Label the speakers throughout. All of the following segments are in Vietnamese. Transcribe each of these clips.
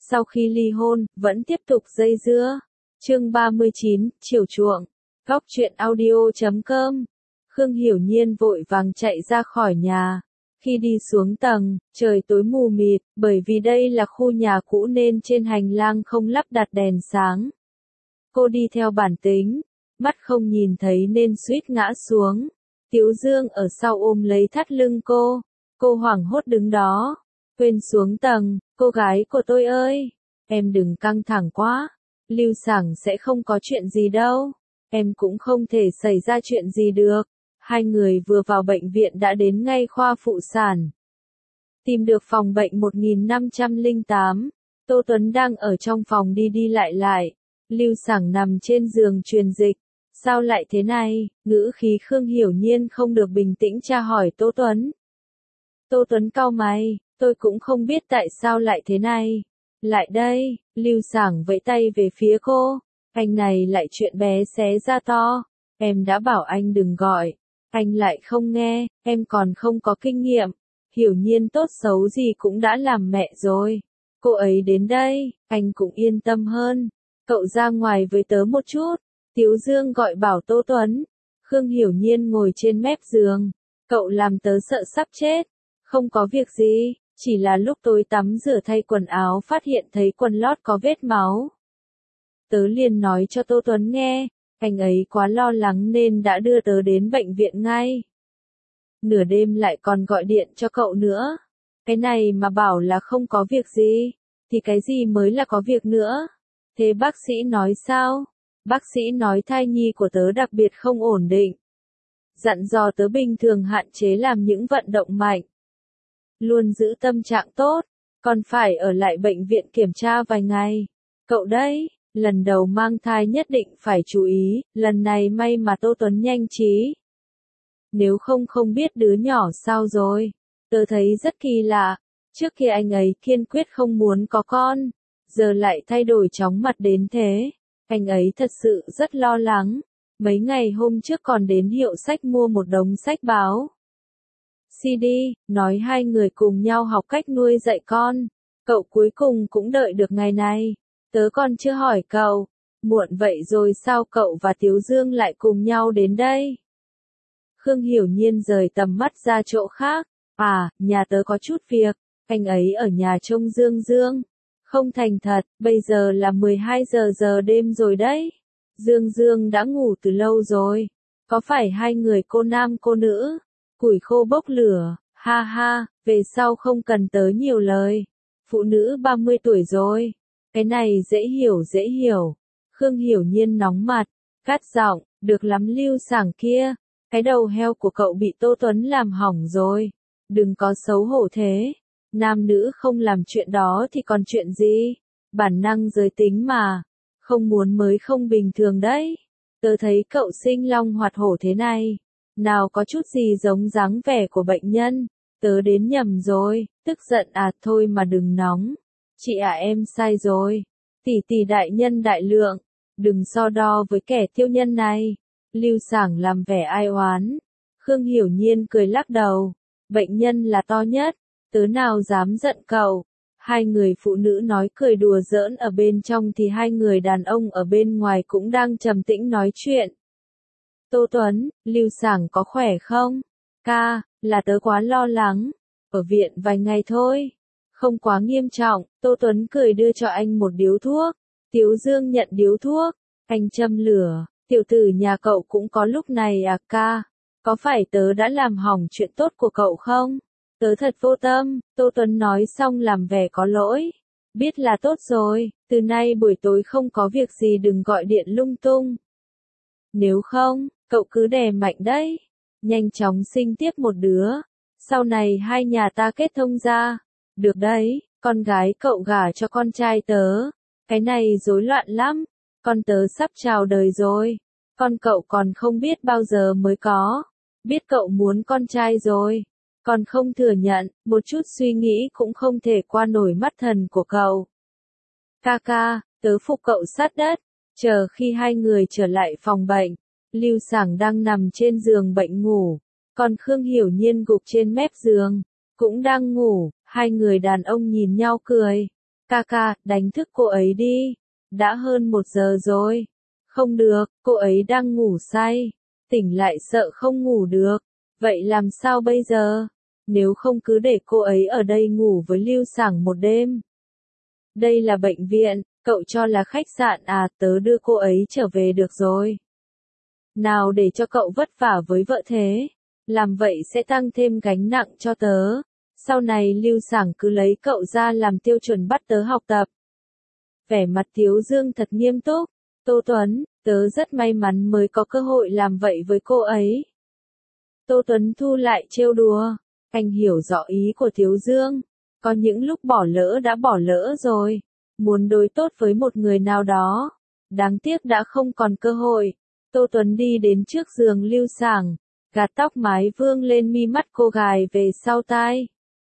Speaker 1: sau khi ly hôn, vẫn tiếp tục dây dưa. Chương 39, chiều chuộng. Góc truyện audio.com. Khương Hiểu Nhiên vội vàng chạy ra khỏi nhà. Khi đi xuống tầng, trời tối mù mịt, bởi vì đây là khu nhà cũ nên trên hành lang không lắp đặt đèn sáng. Cô đi theo bản tính, mắt không nhìn thấy nên suýt ngã xuống. Tiếu Dương ở sau ôm lấy thắt lưng cô hoảng hốt đứng đó. Quên xuống tầng, cô gái của tôi ơi, em đừng căng thẳng quá, Lưu Sảng sẽ không có chuyện gì đâu, em cũng không thể xảy ra chuyện gì được. Hai người vừa vào bệnh viện đã đến ngay khoa phụ sản. Tìm được phòng bệnh 1508, Tô Tuấn đang ở trong phòng đi đi lại. Lưu Sảng nằm trên giường truyền dịch. Sao lại thế này? Ngữ khí Khương Hiểu Nhiên không được bình tĩnh tra hỏi Tô Tuấn. Tô Tuấn cau mày, tôi cũng không biết tại sao lại thế này. Lại đây, Lưu Sảng vẫy tay về phía cô. Anh này lại chuyện bé xé ra to. Em đã bảo anh đừng gọi. Anh lại không nghe, em còn không có kinh nghiệm. Hiểu Nhiên tốt xấu gì cũng đã làm mẹ rồi. Cô ấy đến đây, anh cũng yên tâm hơn. Cậu ra ngoài với tớ một chút. Tiếu Dương gọi bảo Tô Tuấn. Khương Hiểu Nhiên ngồi trên mép giường. Cậu làm tớ sợ sắp chết. Không có việc gì, chỉ là lúc tôi tắm rửa thay quần áo phát hiện thấy quần lót có vết máu. Tớ liền nói cho Tô Tuấn nghe, anh ấy quá lo lắng nên đã đưa tớ đến bệnh viện ngay. Nửa đêm lại còn gọi điện cho cậu nữa. Cái này mà bảo là không có việc gì, thì cái gì mới là có việc nữa. Thế bác sĩ nói sao? Bác sĩ nói thai nhi của tớ đặc biệt không ổn định. Dặn dò tớ bình thường hạn chế làm những vận động mạnh. Luôn giữ tâm trạng tốt, còn phải ở lại bệnh viện kiểm tra vài ngày. Cậu đấy, lần đầu mang thai nhất định phải chú ý, lần này may mà Tô Tuấn nhanh trí. Nếu không biết đứa nhỏ sao rồi. Tớ thấy rất kỳ lạ, trước kia anh ấy kiên quyết không muốn có con, giờ lại thay đổi chóng mặt đến thế. Anh ấy thật sự rất lo lắng. Mấy ngày hôm trước còn đến hiệu sách mua một đống sách báo CD, nói hai người cùng nhau học cách nuôi dạy con. Cậu cuối cùng cũng đợi được ngày này. Tớ còn chưa hỏi cậu, muộn vậy rồi sao cậu và Tiếu Dương lại cùng nhau đến đây? Khương Hiểu Nhiên rời tầm mắt ra chỗ khác. À, nhà tớ có chút việc, anh ấy ở nhà trông Dương. Không thành thật, bây giờ là 12 giờ đêm rồi đấy. Dương đã ngủ từ lâu rồi. Có phải hai người cô nam cô nữ? Củi khô bốc lửa, ha ha, về sau không cần tớ nhiều lời. Phụ nữ 30 tuổi rồi. Cái này dễ hiểu. Khương Hiểu Nhiên nóng mặt, cắt giọng, được lắm Lưu Sảng kia. Cái đầu heo của cậu bị Tô Tuấn làm hỏng rồi. Đừng có xấu hổ thế. Nam nữ không làm chuyện đó thì còn chuyện gì? Bản năng giới tính mà. Không muốn mới không bình thường đấy. Tớ thấy cậu sinh long hoạt hổ thế này. Nào có chút gì giống dáng vẻ của bệnh nhân. Tớ đến nhầm rồi. Tức giận à, thôi mà đừng nóng. Chị à, em sai rồi. Tỷ đại nhân đại lượng. Đừng so đo với kẻ thiêu nhân này. Lưu Sảng làm vẻ ai oán. Khương Hiểu Nhiên cười lắc đầu. Bệnh nhân là to nhất. Tớ nào dám giận cậu. Hai người phụ nữ nói cười đùa giỡn ở bên trong thì hai người đàn ông ở bên ngoài cũng đang trầm tĩnh nói chuyện. Tô Tuấn, Lưu Sảng có khỏe không? Ca, là tớ quá lo lắng. Ở viện vài ngày thôi. Không quá nghiêm trọng. Tô Tuấn cười đưa cho anh một điếu thuốc. Tiếu Dương nhận điếu thuốc. Anh châm lửa. Tiểu tử nhà cậu cũng có lúc này à ca? Có phải tớ đã làm hỏng chuyện tốt của cậu không? Tớ thật vô tâm. Tô Tuấn nói xong làm vẻ có lỗi. Biết là tốt rồi. Từ nay buổi tối không có việc gì đừng gọi điện lung tung. Nếu không, cậu cứ đè mạnh đấy. Nhanh chóng sinh tiếp một đứa. Sau này hai nhà ta kết thông ra. Được đấy, con gái cậu gả cho con trai tớ. Cái này rối loạn lắm. Con tớ sắp chào đời rồi. Con cậu còn không biết bao giờ mới có. Biết cậu muốn con trai rồi. Còn không thừa nhận, một chút suy nghĩ cũng không thể qua nổi mắt thần của cậu. Ca, tớ phục cậu sát đất. Chờ khi hai người trở lại phòng bệnh, Lưu Sảng đang nằm trên giường bệnh ngủ, còn Khương Hiểu Nhiên gục trên mép giường, cũng đang ngủ. Hai người đàn ông nhìn nhau cười. Ca ca, đánh thức cô ấy đi. Đã hơn 1 giờ rồi. Không được, cô ấy đang ngủ say. Tỉnh lại sợ không ngủ được. Vậy làm sao bây giờ? Nếu không cứ để cô ấy ở đây ngủ với Lưu Sảng một đêm. Đây là bệnh viện, cậu cho là khách sạn à, tớ đưa cô ấy trở về được rồi. Nào để cho cậu vất vả với vợ thế. Làm vậy sẽ tăng thêm gánh nặng cho tớ. Sau này Lưu Sảng cứ lấy cậu ra làm tiêu chuẩn bắt tớ học tập. Vẻ mặt Tiếu Dương thật nghiêm túc. Tô Tuấn, tớ rất may mắn mới có cơ hội làm vậy với cô ấy. Tô Tuấn Thu lại trêu đùa. Anh hiểu rõ ý của Tiếu Dương. Có những lúc bỏ lỡ đã bỏ lỡ rồi. Muốn đối tốt với một người nào đó. Đáng tiếc đã không còn cơ hội. Tô Tuấn đi đến trước giường Lưu Sảng. Gạt tóc mái vương lên mi mắt cô gài về sau tai.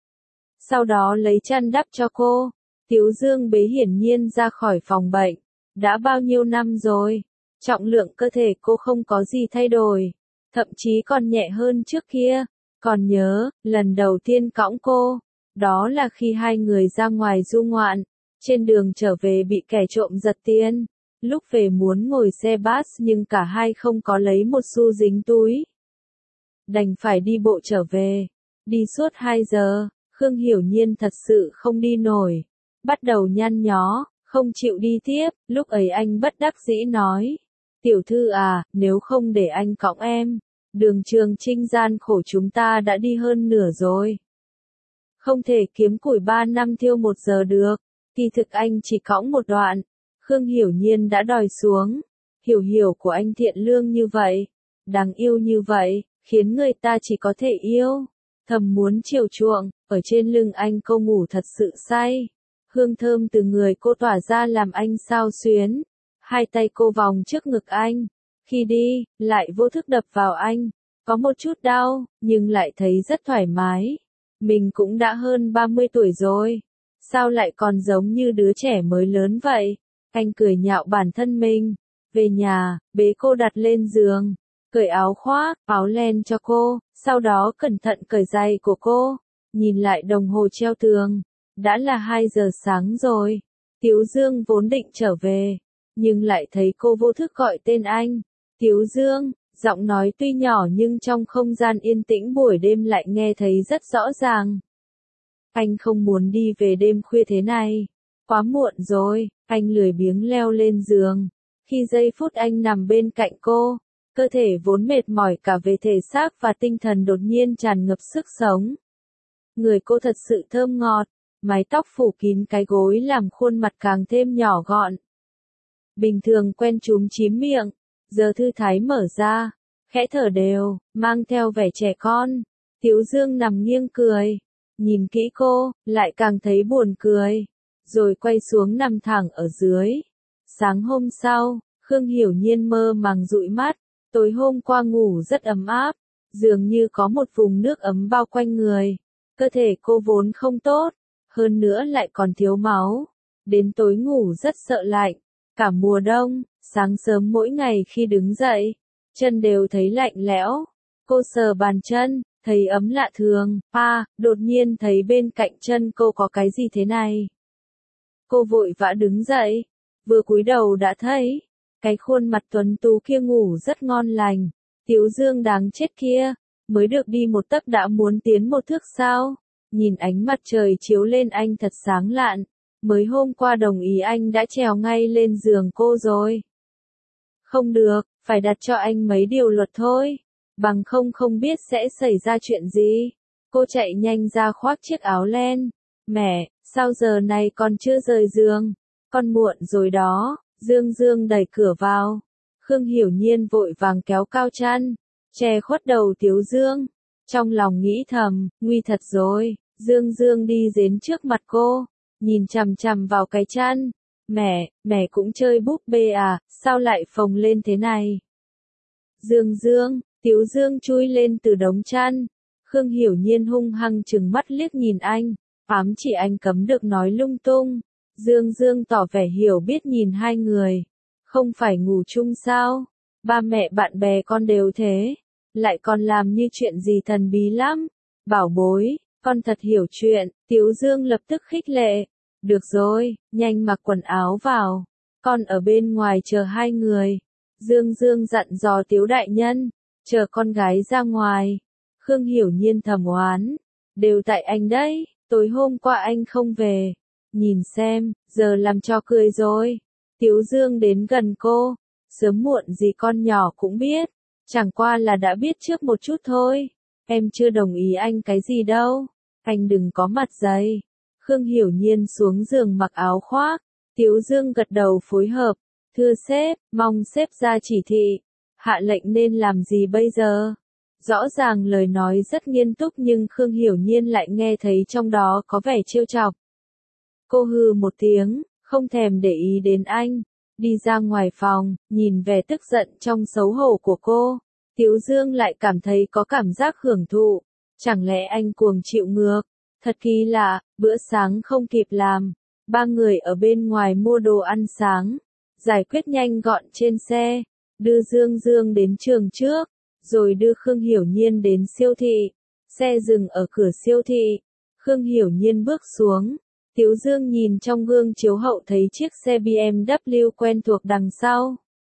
Speaker 1: Sau đó lấy chăn đắp cho cô. Tiếu Dương bế hiển nhiên ra khỏi phòng bệnh. Đã bao nhiêu năm rồi. Trọng lượng cơ thể cô không có gì thay đổi. Thậm chí còn nhẹ hơn trước kia. Còn nhớ, lần đầu tiên cõng cô. Đó là khi hai người ra ngoài du ngoạn. Trên đường trở về bị kẻ trộm giật tiền. Lúc về muốn ngồi xe bus nhưng cả hai không có lấy một xu dính túi. Đành phải đi bộ trở về. Đi suốt 2 giờ, Khương Hiểu Nhiên thật sự không đi nổi. Bắt đầu nhăn nhó, không chịu đi tiếp, lúc ấy anh bất đắc dĩ nói. Tiểu thư à, nếu không để anh cõng em, đường Trường Trinh gian khổ chúng ta đã đi hơn nửa rồi. Không thể kiếm củi 3 năm thiêu 1 giờ được, kỳ thực anh chỉ cõng một đoạn. Khương Hiểu Nhiên đã đòi xuống. Hiểu của anh thiện lương như vậy, đáng yêu như vậy, khiến người ta chỉ có thể yêu. Thầm muốn chiều chuộng, ở trên lưng anh cô ngủ thật sự say. Hương thơm từ người cô tỏa ra làm anh xao xuyến. Hai tay cô vòng trước ngực anh. Khi đi, lại vô thức đập vào anh. Có một chút đau, nhưng lại thấy rất thoải mái. Mình cũng đã hơn 30 tuổi rồi. Sao lại còn giống như đứa trẻ mới lớn vậy? Anh cười nhạo bản thân mình. Về nhà, bế cô đặt lên giường. Cởi áo khoác, áo len cho cô. Sau đó cẩn thận cởi giày của cô. Nhìn lại đồng hồ treo tường. Đã là 2 giờ sáng rồi. Tiếu Dương vốn định trở về. Nhưng lại thấy cô vô thức gọi tên anh. Tiếu Dương, giọng nói tuy nhỏ nhưng trong không gian yên tĩnh buổi đêm lại nghe thấy rất rõ ràng. Anh không muốn đi về đêm khuya thế này. Quá muộn rồi, anh lười biếng leo lên giường. Khi giây phút anh nằm bên cạnh cô, cơ thể vốn mệt mỏi cả về thể xác và tinh thần đột nhiên tràn ngập sức sống. Người cô thật sự thơm ngọt, mái tóc phủ kín cái gối làm khuôn mặt càng thêm nhỏ gọn. Bình thường quen chúm chím miệng, giờ thư thái mở ra, khẽ thở đều, mang theo vẻ trẻ con. Tiếu Dương nằm nghiêng cười, nhìn kỹ cô, lại càng thấy buồn cười, rồi quay xuống nằm thẳng ở dưới. Sáng hôm sau, Khương Hiểu Nhiên mơ màng dụi mắt, tối hôm qua ngủ rất ấm áp, dường như có một vùng nước ấm bao quanh người. Cơ thể cô vốn không tốt, hơn nữa lại còn thiếu máu. Đến tối ngủ rất sợ lạnh. Cả mùa đông, sáng sớm mỗi ngày khi đứng dậy, chân đều thấy lạnh lẽo. Cô sờ bàn chân, thấy ấm lạ thường. Đột nhiên thấy bên cạnh chân cô có cái gì thế này. Cô vội vã đứng dậy, vừa cúi đầu đã thấy cái khuôn mặt tuấn tú kia ngủ rất ngon lành. Tiếu Dương đáng chết kia, mới được đi một tấc đã muốn tiến một thước sao? Nhìn ánh mặt trời chiếu lên anh thật sáng lạn. Mới hôm qua đồng ý anh đã trèo ngay lên giường cô rồi. Không được, phải đặt cho anh mấy điều luật thôi. Bằng không biết sẽ xảy ra chuyện gì. Cô chạy nhanh ra khoác chiếc áo len. Mẹ, sao giờ này còn chưa rời giường? Con muộn rồi đó. Dương đẩy cửa vào. Khương Hiểu Nhiên vội vàng kéo cao chăn, che khuất đầu Tiếu Dương. Trong lòng nghĩ thầm, nguy thật rồi. Dương đi đến trước mặt cô, nhìn chằm chằm vào cái chăn. Mẹ cũng chơi búp bê à, sao lại phồng lên thế này? Tiếu Dương chui lên từ đống chăn. Khương Hiểu Nhiên hung hăng trừng mắt liếc nhìn anh, ám chỉ anh cấm được nói lung tung. Dương tỏ vẻ hiểu biết nhìn hai người. Không phải ngủ chung sao? Ba mẹ bạn bè con đều thế. Lại còn làm như chuyện gì thần bí lắm. Bảo bối, con thật hiểu chuyện. Tiếu Dương lập tức khích lệ. Được rồi, nhanh mặc quần áo vào. Con ở bên ngoài chờ hai người. Dương Dương dặn dò Tiếu đại nhân, chờ con gái ra ngoài. Khương Hiểu Nhiên thầm oán, đều tại anh đấy, tối hôm qua anh không về. Nhìn xem, giờ làm cho cười rồi. Tiếu Dương đến gần cô, sớm muộn gì con nhỏ cũng biết, chẳng qua là đã biết trước một chút thôi. Em chưa đồng ý anh cái gì đâu, anh đừng có mặt dày. Khương Hiểu Nhiên xuống giường mặc áo khoác, Tiếu Dương gật đầu phối hợp. Thưa sếp, mong sếp ra chỉ thị, hạ lệnh nên làm gì bây giờ? Rõ ràng lời nói rất nghiêm túc nhưng Khương Hiểu Nhiên lại nghe thấy trong đó có vẻ trêu chọc. Cô hừ một tiếng, không thèm để ý đến anh, đi ra ngoài phòng, nhìn vẻ tức giận trong xấu hổ của cô. Tiếu Dương lại cảm thấy có cảm giác hưởng thụ, chẳng lẽ anh cuồng chịu ngược? Thật kỳ lạ, bữa sáng không kịp làm, ba người ở bên ngoài mua đồ ăn sáng, giải quyết nhanh gọn trên xe, đưa Dương Dương đến trường trước, rồi đưa Khương Hiểu Nhiên đến siêu thị. Xe dừng ở cửa siêu thị, Khương Hiểu Nhiên bước xuống. Tiếu Dương nhìn trong gương chiếu hậu thấy chiếc xe BMW quen thuộc đằng sau.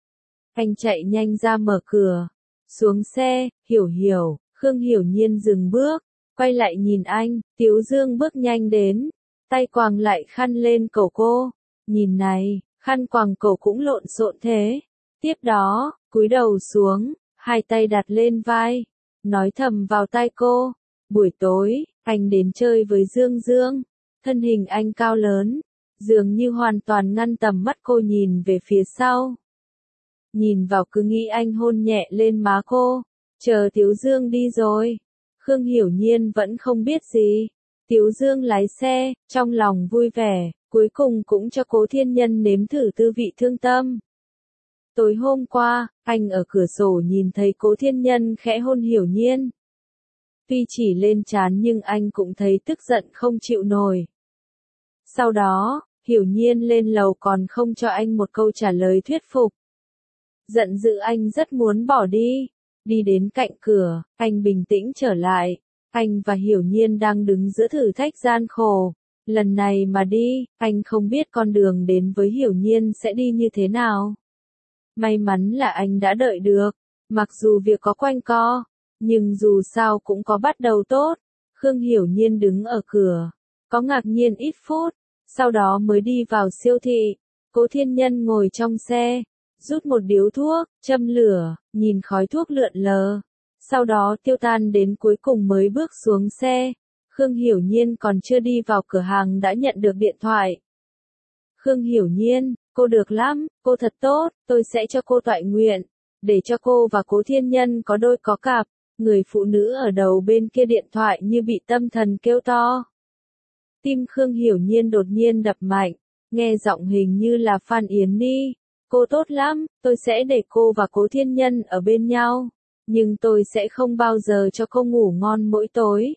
Speaker 1: Anh chạy nhanh ra mở cửa, xuống xe, Hiểu, Khương Hiểu Nhiên dừng bước, quay lại nhìn anh, Tiếu Dương bước nhanh đến, tay quàng lại khăn lên cổ cô, nhìn này, khăn quàng cổ cũng lộn xộn thế. Tiếp đó, cúi đầu xuống, hai tay đặt lên vai, nói thầm vào tai cô, buổi tối, anh đến chơi với Dương Dương. Thân hình anh cao lớn, dường như hoàn toàn ngăn tầm mắt cô nhìn về phía sau. Nhìn vào cứ nghĩ anh hôn nhẹ lên má cô, chờ Tiếu Dương đi rồi. Khương Hiểu Nhiên vẫn không biết gì. Tiếu Dương lái xe, trong lòng vui vẻ, cuối cùng cũng cho Cố Thiên Nhân nếm thử tư vị thương tâm. Tối hôm qua, anh ở cửa sổ nhìn thấy Cố Thiên Nhân khẽ hôn Hiểu Nhiên. Tuy chỉ lên trán nhưng anh cũng thấy tức giận không chịu nổi. Sau đó, Hiểu Nhiên lên lầu còn không cho anh một câu trả lời thuyết phục. Giận dữ anh rất muốn bỏ đi. Đi đến cạnh cửa, anh bình tĩnh trở lại. Anh và Hiểu Nhiên đang đứng giữa thử thách gian khổ. Lần này mà đi, anh không biết con đường đến với Hiểu Nhiên sẽ đi như thế nào. May mắn là anh đã đợi được. Mặc dù việc có quanh co, nhưng dù sao cũng có bắt đầu tốt. Khương Hiểu Nhiên đứng ở cửa, có ngạc nhiên ít phút, sau đó mới đi vào siêu thị. Cố Thiên Nhân ngồi trong xe, rút một điếu thuốc, châm lửa, nhìn khói thuốc lượn lờ, sau đó tiêu tan đến cuối cùng mới bước xuống xe. Khương Hiểu Nhiên còn chưa đi vào cửa hàng đã nhận được điện thoại. Khương Hiểu Nhiên, cô được lắm, cô thật tốt, tôi sẽ cho cô toại nguyện, để cho cô và Cố Thiên Nhân có đôi có cặp. Người phụ nữ ở đầu bên kia điện thoại như bị tâm thần kêu to. Tim Khương Hiểu Nhiên đột nhiên đập mạnh, nghe giọng hình như là Phan Yến Ni. Cô tốt lắm, tôi sẽ để cô và Cố Thiên Nhân ở bên nhau, nhưng tôi sẽ không bao giờ cho cô ngủ ngon mỗi tối.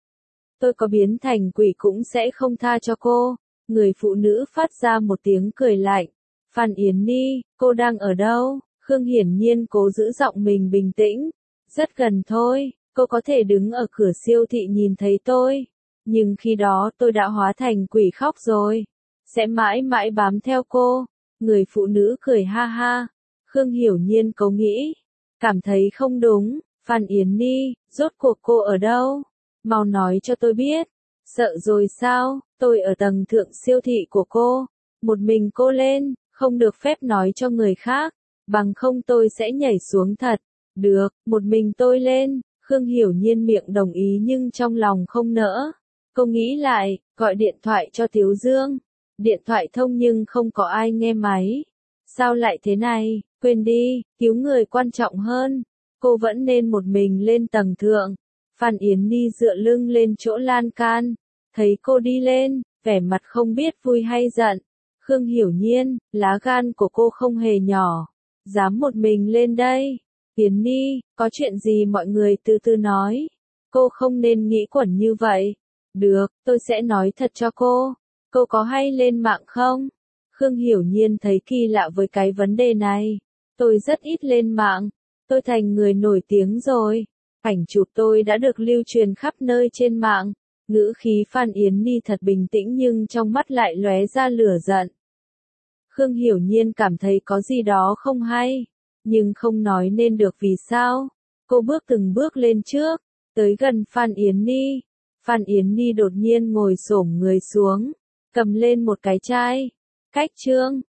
Speaker 1: Tôi có biến thành quỷ cũng sẽ không tha cho cô. Người phụ nữ phát ra một tiếng cười lạnh. Phan Yến Ni, cô đang ở đâu? Khương hiển nhiên cố giữ giọng mình bình tĩnh. Rất gần thôi, cô có thể đứng ở cửa siêu thị nhìn thấy tôi. Nhưng khi đó tôi đã hóa thành quỷ khóc rồi. Sẽ mãi mãi bám theo cô. Người phụ nữ cười ha ha. Khương Hiểu Nhiên cố nghĩ. Cảm thấy không đúng. Phan Yến Ni, rốt cuộc cô ở đâu? Mau nói cho tôi biết. Sợ rồi sao? Tôi ở tầng thượng siêu thị của cô. Một mình cô lên, không được phép nói cho người khác. Bằng không tôi sẽ nhảy xuống thật. Được, một mình tôi lên. Khương Hiểu Nhiên miệng đồng ý nhưng trong lòng không nỡ. Cô nghĩ lại, gọi điện thoại cho Tiếu Dương. Điện thoại thông nhưng không có ai nghe máy. Sao lại thế này? Quên đi, cứu người quan trọng hơn. Cô vẫn nên một mình lên tầng thượng. Phan Yến Ni dựa lưng lên chỗ lan can. Thấy cô đi lên, vẻ mặt không biết vui hay giận. Khương Hiểu Nhiên, lá gan của cô không hề nhỏ. Dám một mình lên đây. Yến Ni, có chuyện gì mọi người từ từ nói. Cô không nên nghĩ quẩn như vậy. Được, tôi sẽ nói thật cho cô. Cô có hay lên mạng không? Khương Hiểu Nhiên thấy kỳ lạ với cái vấn đề này. Tôi rất ít lên mạng. Tôi thành người nổi tiếng rồi. Ảnh chụp tôi đã được lưu truyền khắp nơi trên mạng. Ngữ khí Phan Yến Ni thật bình tĩnh nhưng trong mắt lại lóe ra lửa giận. Khương Hiểu Nhiên cảm thấy có gì đó không hay, nhưng không nói nên được vì sao. Cô bước từng bước lên trước, tới gần Phan Yến Ni. Phan Yến Ni đột nhiên ngồi xổm người xuống, cầm lên một cái chai. Cách trương,